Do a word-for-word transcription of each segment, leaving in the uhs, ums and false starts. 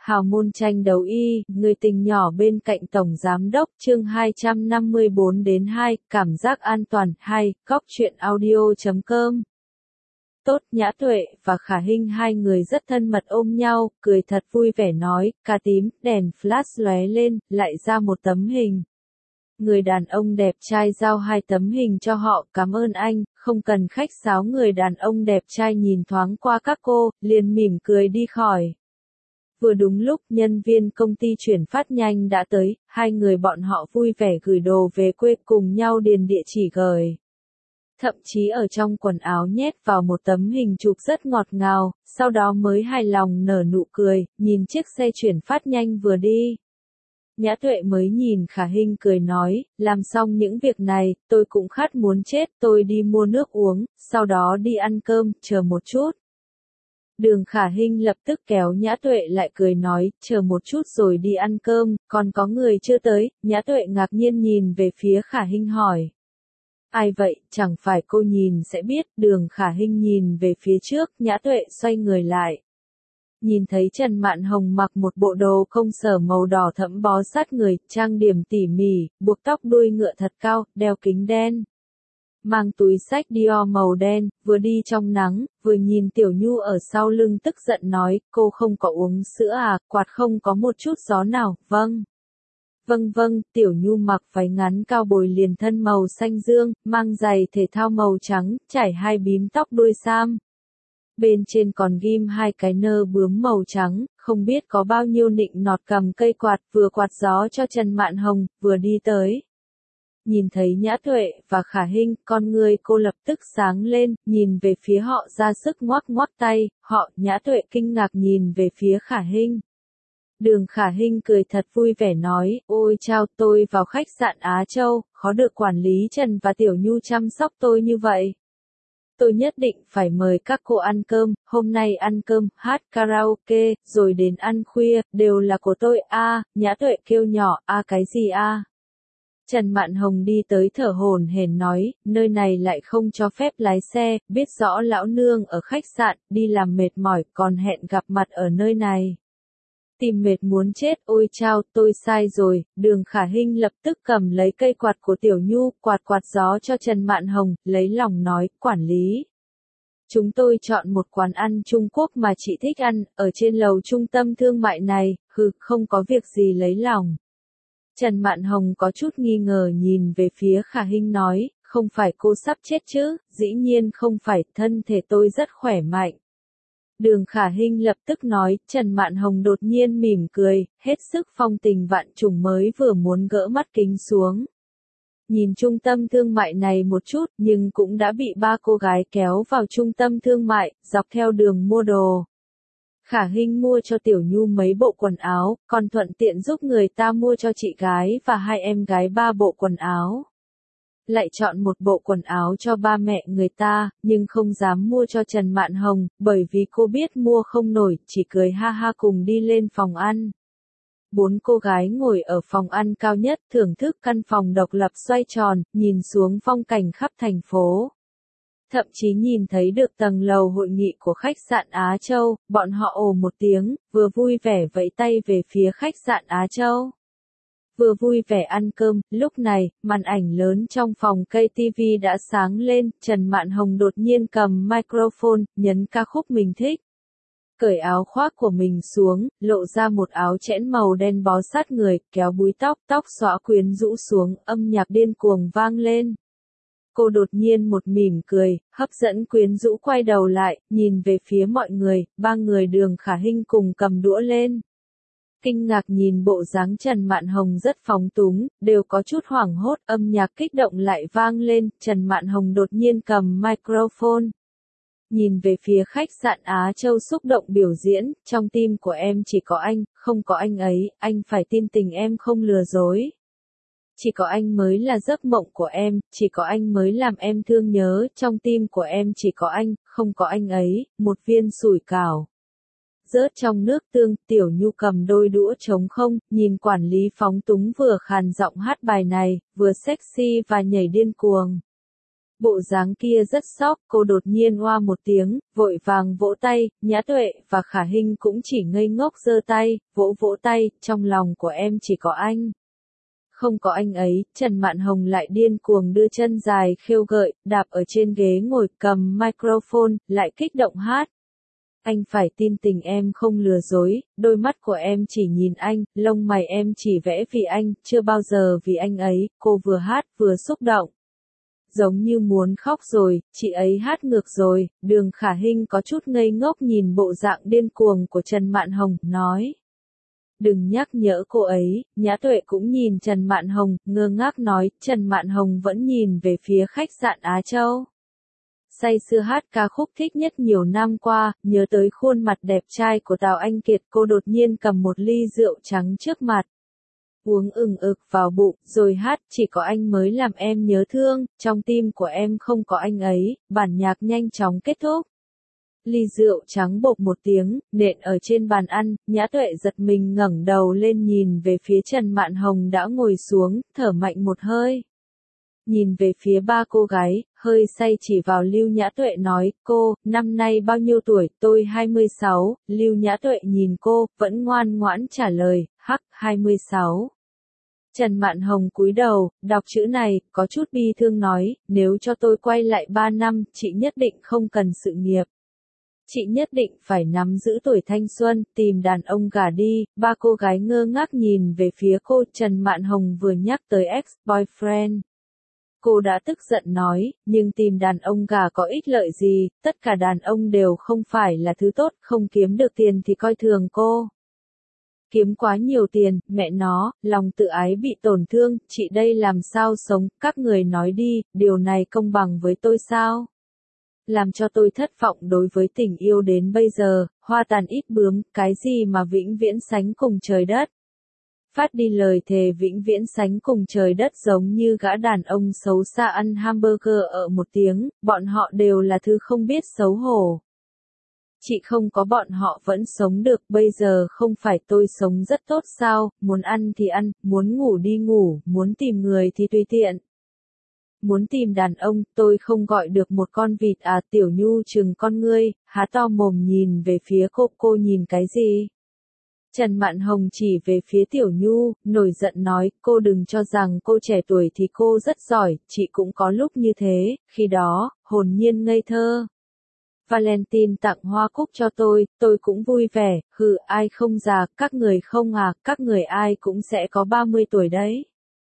Hào môn tranh đấu y, người tình nhỏ bên cạnh Tổng Giám đốc, chương hai trăm năm mươi bốn đến hai, cảm giác an toàn, hai, góc truyện audio chấm com. Tốt, Nhã Tuệ và Khả Hinh hai người rất thân mật ôm nhau, cười thật vui vẻ nói, cà tím, đèn flash lóe lên, lại ra một tấm hình. Người đàn ông đẹp trai giao hai tấm hình cho họ, cảm ơn anh, không cần khách sáo. Người đàn ông đẹp trai nhìn thoáng qua các cô, liền mỉm cười đi khỏi. Vừa đúng lúc nhân viên công ty chuyển phát nhanh đã tới, hai người bọn họ vui vẻ gửi đồ về quê cùng nhau điền địa chỉ gửi. Thậm chí ở trong quần áo nhét vào một tấm hình chụp rất ngọt ngào, sau đó mới hài lòng nở nụ cười, nhìn chiếc xe chuyển phát nhanh vừa đi. Nhã Tuệ mới nhìn Khả Hinh cười nói, làm xong những việc này, tôi cũng khát muốn chết, tôi đi mua nước uống, sau đó đi ăn cơm, chờ một chút. Đường Khả Hinh lập tức kéo Nhã Tuệ lại cười nói, chờ một chút rồi đi ăn cơm, còn có người chưa tới. Nhã Tuệ ngạc nhiên nhìn về phía Khả Hinh hỏi. Ai vậy, chẳng phải cô nhìn sẽ biết. Đường Khả Hinh nhìn về phía trước, Nhã Tuệ xoay người lại. Nhìn thấy Trần Mạn Hồng mặc một bộ đồ công sở màu đỏ thẫm bó sát người, trang điểm tỉ mỉ, buộc tóc đuôi ngựa thật cao, đeo kính đen. Mang túi xách Dior màu đen, vừa đi trong nắng, vừa nhìn Tiểu Nhu ở sau lưng tức giận nói, cô không có uống sữa à, quạt không có một chút gió nào, vâng. Vâng vâng, Tiểu Nhu mặc váy ngắn cao bồi liền thân màu xanh dương, mang giày thể thao màu trắng, trải hai bím tóc đuôi sam. Bên trên còn ghim hai cái nơ bướm màu trắng, không biết có bao nhiêu nịnh nọt cầm cây quạt vừa quạt gió cho Trần Mạn Hồng, vừa đi tới. Nhìn thấy Nhã Tuệ và Khả Hinh, con người cô lập tức sáng lên, nhìn về phía họ ra sức ngoắc ngoắc tay, họ, Nhã Tuệ kinh ngạc nhìn về phía Khả Hinh. Đường Khả Hinh cười thật vui vẻ nói, ôi chao, tôi vào khách sạn Á Châu, khó được quản lý Trần và Tiểu Nhu chăm sóc tôi như vậy. Tôi nhất định phải mời các cô ăn cơm, hôm nay ăn cơm, hát karaoke, rồi đến ăn khuya, đều là của tôi. A, à, Nhã Tuệ kêu nhỏ, a à, cái gì a? À? Trần Mạn Hồng đi tới thở hổn hển nói, nơi này lại không cho phép lái xe, biết rõ lão nương ở khách sạn, đi làm mệt mỏi, còn hẹn gặp mặt ở nơi này. Tìm mệt muốn chết, ôi chao, tôi sai rồi. Đường Khả Hinh lập tức cầm lấy cây quạt của Tiểu Nhu, quạt quạt gió cho Trần Mạn Hồng, lấy lòng nói, quản lý. Chúng tôi chọn một quán ăn Trung Quốc mà chị thích ăn, ở trên lầu trung tâm thương mại này, hừ, không có việc gì lấy lòng. Trần Mạn Hồng có chút nghi ngờ nhìn về phía Khả Hinh nói, không phải cô sắp chết chứ, dĩ nhiên không phải, thân thể tôi rất khỏe mạnh. Đường Khả Hinh lập tức nói, Trần Mạn Hồng đột nhiên mỉm cười, hết sức phong tình vạn trùng mới vừa muốn gỡ mắt kính xuống. Nhìn trung tâm thương mại này một chút, nhưng cũng đã bị ba cô gái kéo vào trung tâm thương mại, dọc theo đường mua đồ. Khả Hinh mua cho Tiểu Nhu mấy bộ quần áo, còn thuận tiện giúp người ta mua cho chị gái và hai em gái ba bộ quần áo. Lại chọn một bộ quần áo cho ba mẹ người ta, nhưng không dám mua cho Trần Mạn Hồng, bởi vì cô biết mua không nổi, chỉ cười ha ha cùng đi lên phòng ăn. Bốn cô gái ngồi ở phòng ăn cao nhất, thưởng thức căn phòng độc lập xoay tròn, nhìn xuống phong cảnh khắp thành phố. Thậm chí nhìn thấy được tầng lầu hội nghị của khách sạn Á Châu, bọn họ ồ một tiếng, vừa vui vẻ vẫy tay về phía khách sạn Á Châu. Vừa vui vẻ ăn cơm, lúc này, màn ảnh lớn trong phòng cây ti vi đã sáng lên, Trần Mạn Hồng đột nhiên cầm microphone, nhấn ca khúc mình thích. Cởi áo khoác của mình xuống, lộ ra một áo chẽn màu đen bó sát người, kéo búi tóc, tóc xõa quyến rũ xuống, âm nhạc điên cuồng vang lên. Cô đột nhiên một mỉm cười, hấp dẫn quyến rũ quay đầu lại, nhìn về phía mọi người, ba người Đường Khả Hinh cùng cầm đũa lên. Kinh ngạc nhìn bộ dáng Trần Mạn Hồng rất phóng túng, đều có chút hoảng hốt, âm nhạc kích động lại vang lên, Trần Mạn Hồng đột nhiên cầm microphone. Nhìn về phía khách sạn Á Châu xúc động biểu diễn, trong tim của em chỉ có anh, không có anh ấy, anh phải tin tình em không lừa dối. Chỉ có anh mới là giấc mộng của em, chỉ có anh mới làm em thương nhớ, trong tim của em chỉ có anh, không có anh ấy, một viên sủi cảo. Rớt trong nước tương, Tiểu Nhu cầm đôi đũa trống không, nhìn quản lý phóng túng vừa khàn giọng hát bài này, vừa sexy và nhảy điên cuồng. Bộ dáng kia rất sốc, cô đột nhiên oa một tiếng, vội vàng vỗ tay, Nhã Tuệ và Khả Hinh cũng chỉ ngây ngốc giơ tay, vỗ vỗ tay, trong lòng của em chỉ có anh. Không có anh ấy, Trần Mạn Hồng lại điên cuồng đưa chân dài khêu gợi, đạp ở trên ghế ngồi cầm microphone, lại kích động hát. Anh phải tin tình em không lừa dối, đôi mắt của em chỉ nhìn anh, lông mày em chỉ vẽ vì anh, chưa bao giờ vì anh ấy, cô vừa hát vừa xúc động. Giống như muốn khóc rồi, chị ấy hát ngược rồi, Đường Khả Hinh có chút ngây ngốc nhìn bộ dạng điên cuồng của Trần Mạn Hồng, nói. Đừng nhắc nhở cô ấy, Nhã Tuệ cũng nhìn Trần Mạn Hồng, ngơ ngác nói, Trần Mạn Hồng vẫn nhìn về phía khách sạn Á Châu. Say sưa hát ca khúc thích nhất nhiều năm qua, nhớ tới khuôn mặt đẹp trai của Tào Anh Kiệt, cô đột nhiên cầm một ly rượu trắng trước mặt. Uống ừng ực vào bụng, rồi hát, chỉ có anh mới làm em nhớ thương, trong tim của em không có anh ấy, bản nhạc nhanh chóng kết thúc. Ly rượu trắng bộp một tiếng, nện ở trên bàn ăn, Nhã Tuệ giật mình ngẩng đầu lên nhìn về phía Trần Mạn Hồng đã ngồi xuống, thở mạnh một hơi. Nhìn về phía ba cô gái, hơi say chỉ vào Lưu Nhã Tuệ nói, cô, năm nay bao nhiêu tuổi, tôi hai mươi sáu, Lưu Nhã Tuệ nhìn cô, vẫn ngoan ngoãn trả lời, hắc, hai mươi sáu. Trần Mạn Hồng cúi đầu, đọc chữ này, có chút bi thương nói, nếu cho tôi quay lại ba năm, chị nhất định không cần sự nghiệp. Chị nhất định phải nắm giữ tuổi thanh xuân, tìm đàn ông gả đi, ba cô gái ngơ ngác nhìn về phía cô, Trần Mạn Hồng vừa nhắc tới ex-boyfriend. Cô đã tức giận nói, nhưng tìm đàn ông gả có ích lợi gì, tất cả đàn ông đều không phải là thứ tốt, không kiếm được tiền thì coi thường cô. Kiếm quá nhiều tiền, mẹ nó, lòng tự ái bị tổn thương, chị đây làm sao sống, các người nói đi, điều này công bằng với tôi sao? Làm cho tôi thất vọng đối với tình yêu đến bây giờ, hoa tàn ít bướm, cái gì mà vĩnh viễn sánh cùng trời đất. Phát đi lời thề vĩnh viễn sánh cùng trời đất giống như gã đàn ông xấu xa ăn hamburger ở một tiếng, bọn họ đều là thứ không biết xấu hổ. Chị không có bọn họ vẫn sống được, bây giờ không phải tôi sống rất tốt sao, muốn ăn thì ăn, muốn ngủ đi ngủ, muốn tìm người thì tùy tiện. Muốn tìm đàn ông, tôi không gọi được một con vịt à, Tiểu Nhu trừng con ngươi, há to mồm nhìn về phía cô, cô nhìn cái gì? Trần Mạn Hồng chỉ về phía Tiểu Nhu, nổi giận nói, cô đừng cho rằng cô trẻ tuổi thì cô rất giỏi, chị cũng có lúc như thế, khi đó, hồn nhiên ngây thơ. Valentine tặng hoa cúc cho tôi, tôi cũng vui vẻ, hừ, ai không già, các người không à, các người ai cũng sẽ có ba mươi tuổi đấy.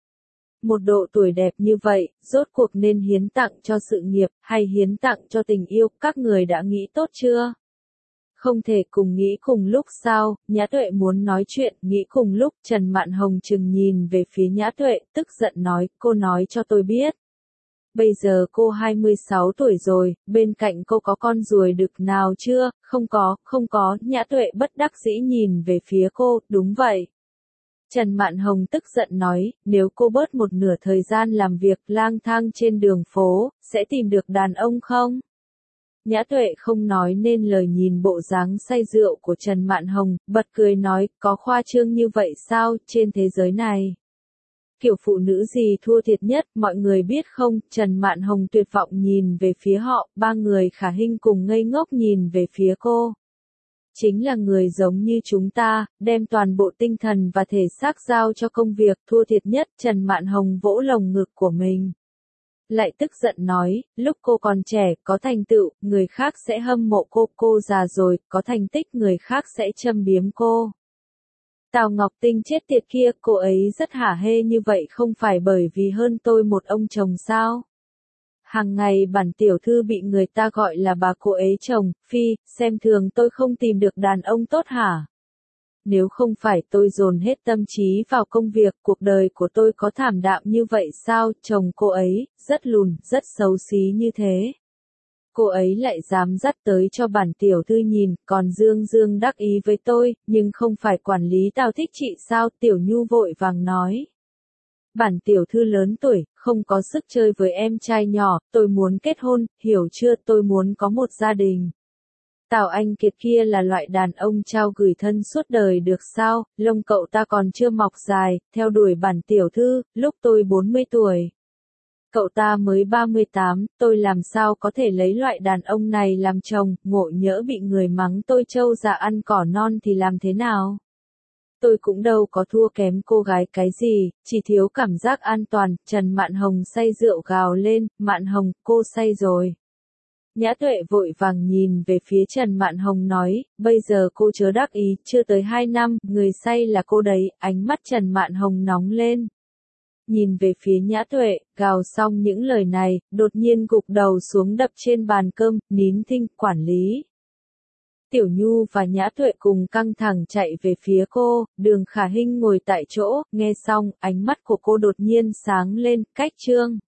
Một độ tuổi đẹp như vậy, rốt cuộc nên hiến tặng cho sự nghiệp, hay hiến tặng cho tình yêu, các người đã nghĩ tốt chưa? Không thể cùng nghĩ cùng lúc sao, Nhã Tuệ muốn nói chuyện, nghĩ cùng lúc, Trần Mạn Hồng chừng nhìn về phía Nhã Tuệ, tức giận nói, cô nói cho tôi biết. Bây giờ cô hai mươi sáu tuổi rồi, bên cạnh cô có con ruồi đực nào chưa? Không có, không có, Nhã Tuệ bất đắc dĩ nhìn về phía cô, đúng vậy. Trần Mạn Hồng tức giận nói, nếu cô bớt một nửa thời gian làm việc lang thang trên đường phố, sẽ tìm được đàn ông không? Nhã Tuệ không nói nên lời nhìn bộ dáng say rượu của Trần Mạn Hồng, bật cười nói, có khoa trương như vậy sao, trên thế giới này? Kiểu phụ nữ gì thua thiệt nhất, mọi người biết không, Trần Mạn Hồng tuyệt vọng nhìn về phía họ, ba người Khả Hinh cùng ngây ngốc nhìn về phía cô. Chính là người giống như chúng ta, đem toàn bộ tinh thần và thể xác giao cho công việc, thua thiệt nhất, Trần Mạn Hồng vỗ lồng ngực của mình. Lại tức giận nói, lúc cô còn trẻ, có thành tựu, người khác sẽ hâm mộ cô, cô già rồi, có thành tích người khác sẽ châm biếm cô. Tào Ngọc Tinh chết tiệt kia, cô ấy rất hả hê như vậy không phải bởi vì hơn tôi một ông chồng sao? Hàng ngày bản tiểu thư bị người ta gọi là bà cô ấy chồng, phi, xem thường tôi không tìm được đàn ông tốt hả? Nếu không phải tôi dồn hết tâm trí vào công việc, cuộc đời của tôi có thảm đạm như vậy sao? Chồng cô ấy, rất lùn, rất xấu xí như thế. Cô ấy lại dám dắt tới cho bản tiểu thư nhìn, còn dương dương đắc ý với tôi, nhưng không phải quản lý Tào thích chị sao? Tiểu Nhu vội vàng nói. Bản tiểu thư lớn tuổi, không có sức chơi với em trai nhỏ, tôi muốn kết hôn, hiểu chưa, tôi muốn có một gia đình. Tào Anh Kiệt kia là loại đàn ông trao gửi thân suốt đời được sao, lông cậu ta còn chưa mọc dài, theo đuổi bản tiểu thư, lúc tôi bốn mươi tuổi. Cậu ta mới ba mươi tám, tôi làm sao có thể lấy loại đàn ông này làm chồng, ngộ nhỡ bị người mắng tôi trâu già ăn cỏ non thì làm thế nào? Tôi cũng đâu có thua kém cô gái cái gì, chỉ thiếu cảm giác an toàn. Trần Mạn Hồng say rượu gào lên, Mạn Hồng, cô say rồi. Nhã Tuệ vội vàng nhìn về phía Trần Mạn Hồng nói, bây giờ cô chớ đắc ý, chưa tới hai năm, người say là cô đấy. Ánh mắt Trần Mạn Hồng nóng lên. Nhìn về phía Nhã Tuệ, gào xong những lời này, đột nhiên gục đầu xuống đập trên bàn cơm, nín thinh, quản lý. Tiểu Nhu và Nhã Tuệ cùng căng thẳng chạy về phía cô, Đường Khả Hinh ngồi tại chỗ, nghe xong, ánh mắt của cô đột nhiên sáng lên, cách trương.